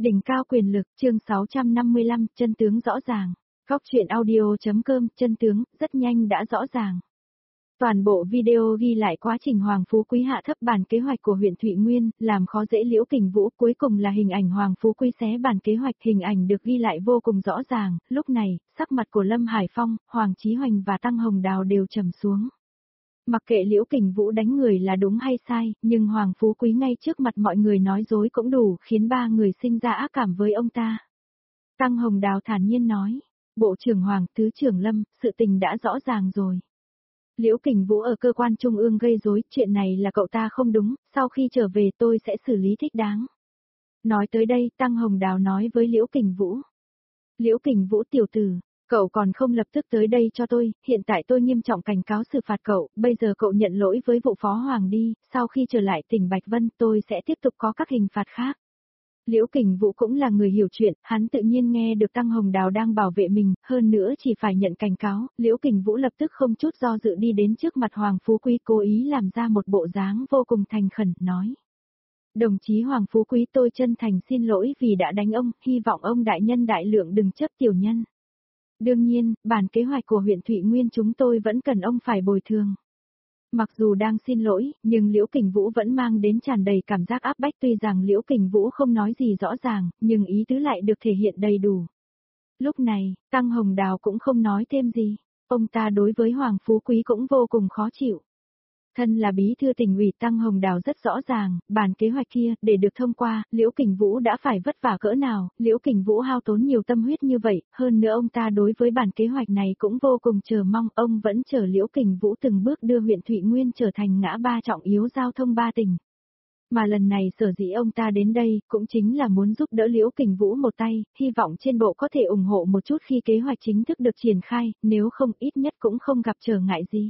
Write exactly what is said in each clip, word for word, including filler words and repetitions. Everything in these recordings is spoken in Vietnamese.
Đỉnh cao quyền lực, chương sáu trăm năm mươi lăm, chân tướng rõ ràng. Góc truyện audio.com, chân tướng, rất nhanh đã rõ ràng. Toàn bộ video ghi lại quá trình Hoàng Phú Quý hạ thấp bản kế hoạch của huyện Thụy Nguyên, làm khó dễ Liễu Kình Vũ, cuối cùng là hình ảnh Hoàng Phú Quý xé bản kế hoạch, hình ảnh được ghi lại vô cùng rõ ràng, lúc này, sắc mặt của Lâm Hải Phong, Hoàng Chí Hoành và Tăng Hồng Đào đều trầm xuống. Mặc kệ Liễu Kình Vũ đánh người là đúng hay sai, nhưng Hoàng Phú Quý ngay trước mặt mọi người nói dối cũng đủ khiến ba người sinh ra ác cảm với ông ta. Tăng Hồng Đào thản nhiên nói, Bộ trưởng Hoàng, Thứ trưởng Lâm, sự tình đã rõ ràng rồi. Liễu Kình Vũ ở cơ quan trung ương gây rối, chuyện này là cậu ta không đúng, sau khi trở về tôi sẽ xử lý thích đáng. Nói tới đây, Tăng Hồng Đào nói với Liễu Kình Vũ. Liễu Kình Vũ tiểu tử, cậu còn không lập tức tới đây cho tôi, hiện tại tôi nghiêm trọng cảnh cáo xử phạt cậu, bây giờ cậu nhận lỗi với vụ phó Hoàng đi, sau khi trở lại tỉnh Bạch Vân tôi sẽ tiếp tục có các hình phạt khác. Liễu Kình Vũ cũng là người hiểu chuyện, hắn tự nhiên nghe được Tăng Hồng Đào đang bảo vệ mình, hơn nữa chỉ phải nhận cảnh cáo, Liễu Kình Vũ lập tức không chút do dự đi đến trước mặt Hoàng Phú Quý, cố ý làm ra một bộ dáng vô cùng thành khẩn, nói. Đồng chí Hoàng Phú Quý, tôi chân thành xin lỗi vì đã đánh ông, hy vọng ông đại nhân đại lượng đừng chấp tiểu nhân. Đương nhiên, bản kế hoạch của huyện Thụy Nguyên chúng tôi vẫn cần ông phải bồi thường. Mặc dù đang xin lỗi, nhưng Liễu Kình Vũ vẫn mang đến tràn đầy cảm giác áp bách, tuy rằng Liễu Kình Vũ không nói gì rõ ràng, nhưng ý tứ lại được thể hiện đầy đủ. Lúc này, Tăng Hồng Đào cũng không nói thêm gì, ông ta đối với Hoàng Phú Quý cũng vô cùng khó chịu. Thân là bí thư tỉnh ủy, Tăng Hồng Đào rất rõ ràng, bản kế hoạch kia, để được thông qua, Liễu Kình Vũ đã phải vất vả cỡ nào, Liễu Kình Vũ hao tốn nhiều tâm huyết như vậy, hơn nữa ông ta đối với bản kế hoạch này cũng vô cùng chờ mong, ông vẫn chờ Liễu Kình Vũ từng bước đưa huyện Thụy Nguyên trở thành ngã ba trọng yếu giao thông ba tỉnh. Mà lần này sở dĩ ông ta đến đây, cũng chính là muốn giúp đỡ Liễu Kình Vũ một tay, hy vọng trên bộ có thể ủng hộ một chút khi kế hoạch chính thức được triển khai, nếu không ít nhất cũng không gặp trở ngại gì.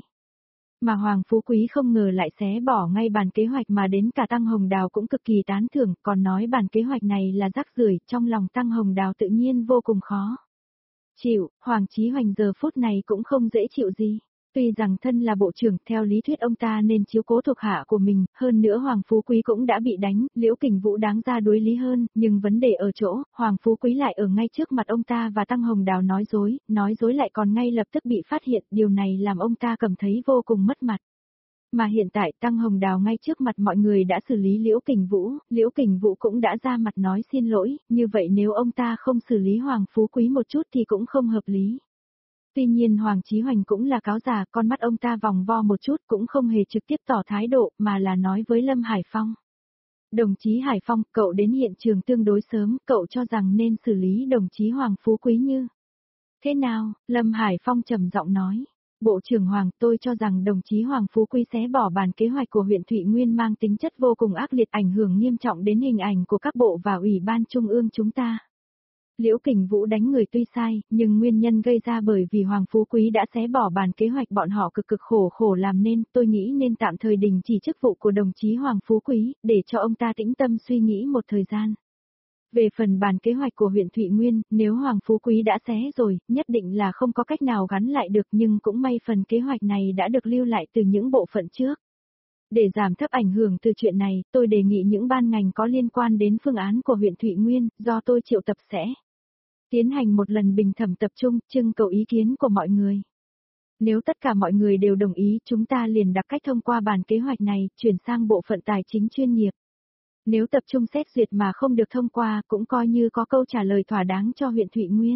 Mà Hoàng Phú Quý không ngờ lại xé bỏ ngay bản kế hoạch mà đến cả Tăng Hồng Đào cũng cực kỳ tán thưởng, còn nói bản kế hoạch này là rác rưởi, trong lòng Tăng Hồng Đào tự nhiên vô cùng khó chịu, Hoàng Chí Hoành giờ phút này cũng không dễ chịu gì. Tuy rằng thân là bộ trưởng, theo lý thuyết ông ta nên chiếu cố thuộc hạ của mình, hơn nữa Hoàng Phú Quý cũng đã bị đánh, Liễu Kình Vũ đáng ra đối lý hơn, nhưng vấn đề ở chỗ, Hoàng Phú Quý lại ở ngay trước mặt ông ta và Tăng Hồng Đào nói dối, nói dối lại còn ngay lập tức bị phát hiện, điều này làm ông ta cảm thấy vô cùng mất mặt. Mà hiện tại Tăng Hồng Đào ngay trước mặt mọi người đã xử lý Liễu Kình Vũ, Liễu Kình Vũ cũng đã ra mặt nói xin lỗi, như vậy nếu ông ta không xử lý Hoàng Phú Quý một chút thì cũng không hợp lý. Tuy nhiên Hoàng Chí Hoành cũng là cáo già, con mắt ông ta vòng vo một chút cũng không hề trực tiếp tỏ thái độ mà là nói với Lâm Hải Phong. Đồng chí Hải Phong, cậu đến hiện trường tương đối sớm, cậu cho rằng nên xử lý đồng chí Hoàng Phú Quý như thế nào? Lâm Hải Phong trầm giọng nói. Bộ trưởng Hoàng, tôi cho rằng đồng chí Hoàng Phú Quý xé bỏ bản kế hoạch của huyện Thụy Nguyên mang tính chất vô cùng ác liệt, ảnh hưởng nghiêm trọng đến hình ảnh của các bộ và ủy ban trung ương chúng ta. Liễu Kình Vũ đánh người tuy sai, nhưng nguyên nhân gây ra bởi vì Hoàng Phú Quý đã xé bỏ bản kế hoạch bọn họ cực cực khổ khổ làm nên, tôi nghĩ nên tạm thời đình chỉ chức vụ của đồng chí Hoàng Phú Quý, để cho ông ta tĩnh tâm suy nghĩ một thời gian. Về phần bản kế hoạch của huyện Thụy Nguyên, nếu Hoàng Phú Quý đã xé rồi, nhất định là không có cách nào gắn lại được, nhưng cũng may phần kế hoạch này đã được lưu lại từ những bộ phận trước. Để giảm thấp ảnh hưởng từ chuyện này, tôi đề nghị những ban ngành có liên quan đến phương án của huyện Thụy Nguyên, do tôi triệu tập sẽ tiến hành một lần bình thẩm tập trung, trưng cầu ý kiến của mọi người. Nếu tất cả mọi người đều đồng ý, chúng ta liền đặt cách thông qua bản kế hoạch này, chuyển sang bộ phận tài chính chuyên nghiệp. Nếu tập trung xét duyệt mà không được thông qua, cũng coi như có câu trả lời thỏa đáng cho huyện Thụy Nguyên.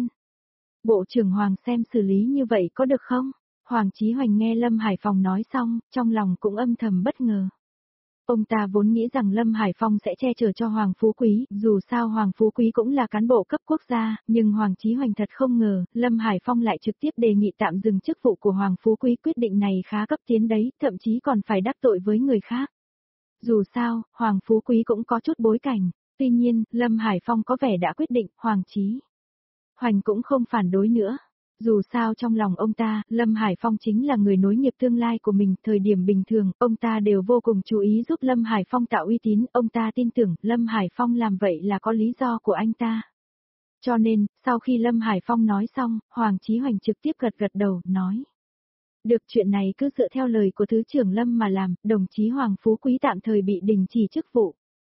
Bộ trưởng Hoàng xem xử lý như vậy có được không? Hoàng Chí Hoành nghe Lâm Hải Phong nói xong, trong lòng cũng âm thầm bất ngờ. Ông ta vốn nghĩ rằng Lâm Hải Phong sẽ che chở cho Hoàng Phú Quý, dù sao Hoàng Phú Quý cũng là cán bộ cấp quốc gia, nhưng Hoàng Chí Hoành thật không ngờ, Lâm Hải Phong lại trực tiếp đề nghị tạm dừng chức vụ của Hoàng Phú Quý, quyết định này khá cấp tiến đấy, thậm chí còn phải đắc tội với người khác. Dù sao, Hoàng Phú Quý cũng có chút bối cảnh, tuy nhiên, Lâm Hải Phong có vẻ đã quyết định, Hoàng Chí Hoành cũng không phản đối nữa. Dù sao trong lòng ông ta, Lâm Hải Phong chính là người nối nghiệp tương lai của mình, thời điểm bình thường, ông ta đều vô cùng chú ý giúp Lâm Hải Phong tạo uy tín, ông ta tin tưởng Lâm Hải Phong làm vậy là có lý do của anh ta. Cho nên, sau khi Lâm Hải Phong nói xong, Hoàng Chí Hoành trực tiếp gật gật đầu, nói. Được, chuyện này cứ dựa theo lời của Thứ trưởng Lâm mà làm, đồng chí Hoàng Phú Quý tạm thời bị đình chỉ chức vụ.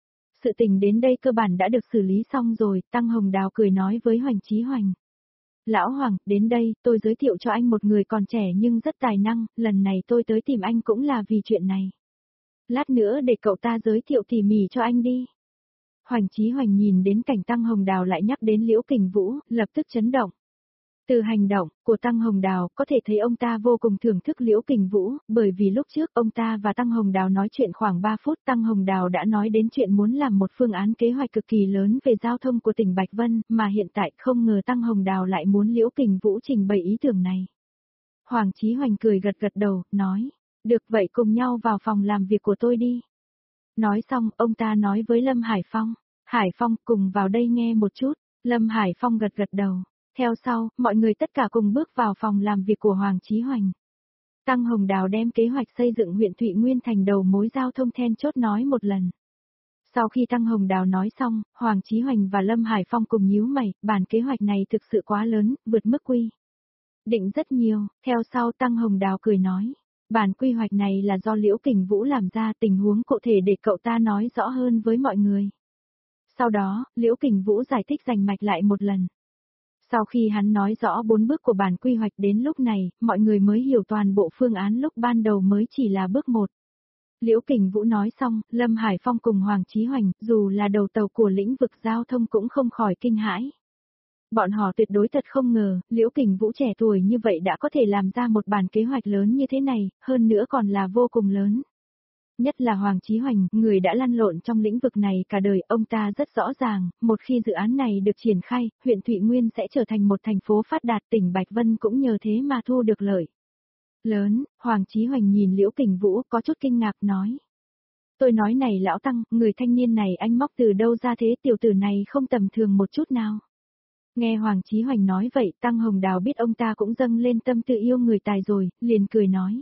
Sự tình đến đây cơ bản đã được xử lý xong rồi, Tăng Hồng Đào cười nói với Hoành Chí Hoành. Lão Hoàng, đến đây, tôi giới thiệu cho anh một người còn trẻ nhưng rất tài năng, lần này tôi tới tìm anh cũng là vì chuyện này. Lát nữa để cậu ta giới thiệu tỉ mỉ cho anh đi. Hoành Chí Hoành nhìn đến cảnh Tăng Hồng Đào lại nhắc đến Liễu Kình Vũ, lập tức chấn động. Từ hành động của Tăng Hồng Đào có thể thấy ông ta vô cùng thưởng thức Liễu Kình Vũ, bởi vì lúc trước ông ta và Tăng Hồng Đào nói chuyện khoảng ba phút, Tăng Hồng Đào đã nói đến chuyện muốn làm một phương án kế hoạch cực kỳ lớn về giao thông của tỉnh Bạch Vân, mà hiện tại không ngờ Tăng Hồng Đào lại muốn Liễu Kình Vũ trình bày ý tưởng này. Hoàng Chí Hoành cười gật gật đầu, nói, được vậy cùng nhau vào phòng làm việc của tôi đi. Nói xong, ông ta nói với Lâm Hải Phong, Hải Phong cùng vào đây nghe một chút, Lâm Hải Phong gật gật đầu. Theo sau, mọi người tất cả cùng bước vào phòng làm việc của Hoàng Chí Hoành. Tăng Hồng Đào đem kế hoạch xây dựng huyện Thụy Nguyên thành đầu mối giao thông then chốt nói một lần. Sau khi Tăng Hồng Đào nói xong, Hoàng Chí Hoành và Lâm Hải Phong cùng nhíu mày, bản kế hoạch này thực sự quá lớn, vượt mức quy định rất nhiều. Theo sau Tăng Hồng Đào cười nói, bản quy hoạch này là do Liễu Kình Vũ làm ra, tình huống cụ thể để cậu ta nói rõ hơn với mọi người. Sau đó, Liễu Kình Vũ giải thích rành mạch lại một lần. Sau khi hắn nói rõ bốn bước của bản quy hoạch đến lúc này, mọi người mới hiểu toàn bộ phương án lúc ban đầu mới chỉ là bước một. Liễu Kình Vũ nói xong, Lâm Hải Phong cùng Hoàng Chí Hoành, dù là đầu tàu của lĩnh vực giao thông cũng không khỏi kinh hãi. Bọn họ tuyệt đối thật không ngờ, Liễu Kình Vũ trẻ tuổi như vậy đã có thể làm ra một bản kế hoạch lớn như thế này, hơn nữa còn là vô cùng lớn. Nhất là Hoàng Chí Hoành, người đã lăn lộn trong lĩnh vực này cả đời, ông ta rất rõ ràng, một khi dự án này được triển khai, huyện Thụy Nguyên sẽ trở thành một thành phố phát đạt, tỉnh Bạch Vân cũng nhờ thế mà thu được lợi lớn. Hoàng Chí Hoành nhìn Liễu Kình Vũ có chút kinh ngạc nói. Tôi nói này lão Tăng, người thanh niên này anh móc từ đâu ra thế, tiểu tử này không tầm thường một chút nào. Nghe Hoàng Chí Hoành nói vậy, Tăng Hồng Đào biết ông ta cũng dâng lên tâm tự yêu người tài rồi, liền cười nói.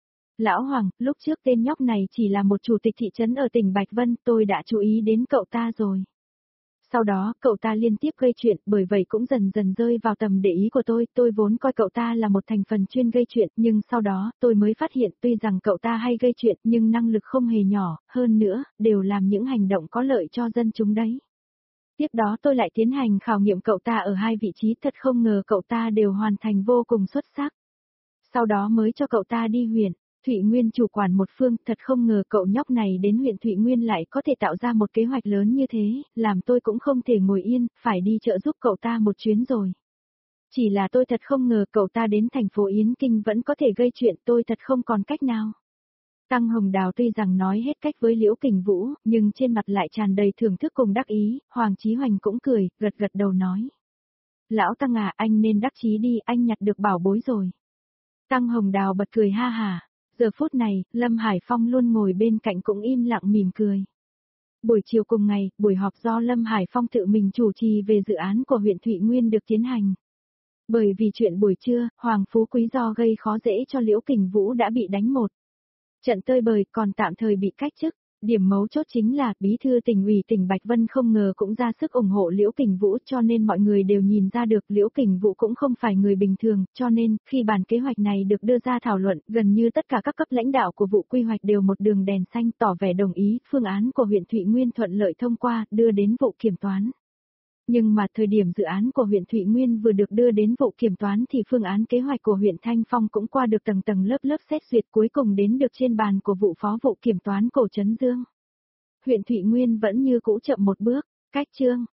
Lão Hoàng, lúc trước tên nhóc này chỉ là một chủ tịch thị trấn ở tỉnh Bạch Vân, tôi đã chú ý đến cậu ta rồi. Sau đó, cậu ta liên tiếp gây chuyện, bởi vậy cũng dần dần rơi vào tầm để ý của tôi, tôi vốn coi cậu ta là một thành phần chuyên gây chuyện, nhưng sau đó, tôi mới phát hiện tuy rằng cậu ta hay gây chuyện, nhưng năng lực không hề nhỏ, hơn nữa, đều làm những hành động có lợi cho dân chúng đấy. Tiếp đó tôi lại tiến hành khảo nghiệm cậu ta ở hai vị trí, thật không ngờ cậu ta đều hoàn thành vô cùng xuất sắc. Sau đó mới cho cậu ta đi huyện Thụy Nguyên chủ quản một phương, thật không ngờ cậu nhóc này đến huyện Thụy Nguyên lại có thể tạo ra một kế hoạch lớn như thế, làm tôi cũng không thể ngồi yên, phải đi trợ giúp cậu ta một chuyến rồi. Chỉ là tôi thật không ngờ cậu ta đến thành phố Yến Kinh vẫn có thể gây chuyện, tôi thật không còn cách nào. Tăng Hồng Đào tuy rằng nói hết cách với Liễu Kình Vũ, nhưng trên mặt lại tràn đầy thưởng thức cùng đắc ý, Hoàng Chí Hoành cũng cười, gật gật đầu nói. Lão Tăng à, anh nên đắc chí đi, anh nhặt được bảo bối rồi. Tăng Hồng Đào bật cười ha hà. Giờ phút này, Lâm Hải Phong luôn ngồi bên cạnh cũng im lặng mỉm cười. Buổi chiều cùng ngày, buổi họp do Lâm Hải Phong tự mình chủ trì về dự án của huyện Thụy Nguyên được tiến hành. Bởi vì chuyện buổi trưa, Hoàng Phú Quý do gây khó dễ cho Liễu Kình Vũ đã bị đánh một trận tơi bời, còn tạm thời bị cách chức. Điểm mấu chốt chính là, bí thư tỉnh ủy tỉnh Bạch Vân không ngờ cũng ra sức ủng hộ Liễu Kình Vũ, cho nên mọi người đều nhìn ra được Liễu Kình Vũ cũng không phải người bình thường, cho nên, khi bản kế hoạch này được đưa ra thảo luận, gần như tất cả các cấp lãnh đạo của vụ quy hoạch đều một đường đèn xanh tỏ vẻ đồng ý, phương án của huyện Thụy Nguyên thuận lợi thông qua, đưa đến vụ kiểm toán. Nhưng mà thời điểm dự án của huyện Thụy Nguyên vừa được đưa đến vụ kiểm toán thì phương án kế hoạch của huyện Thanh Phong cũng qua được tầng tầng lớp lớp xét duyệt, cuối cùng đến được trên bàn của vụ phó vụ kiểm toán Cổ Trấn Dương. Huyện Thụy Nguyên vẫn như cũ chậm một bước, cách chương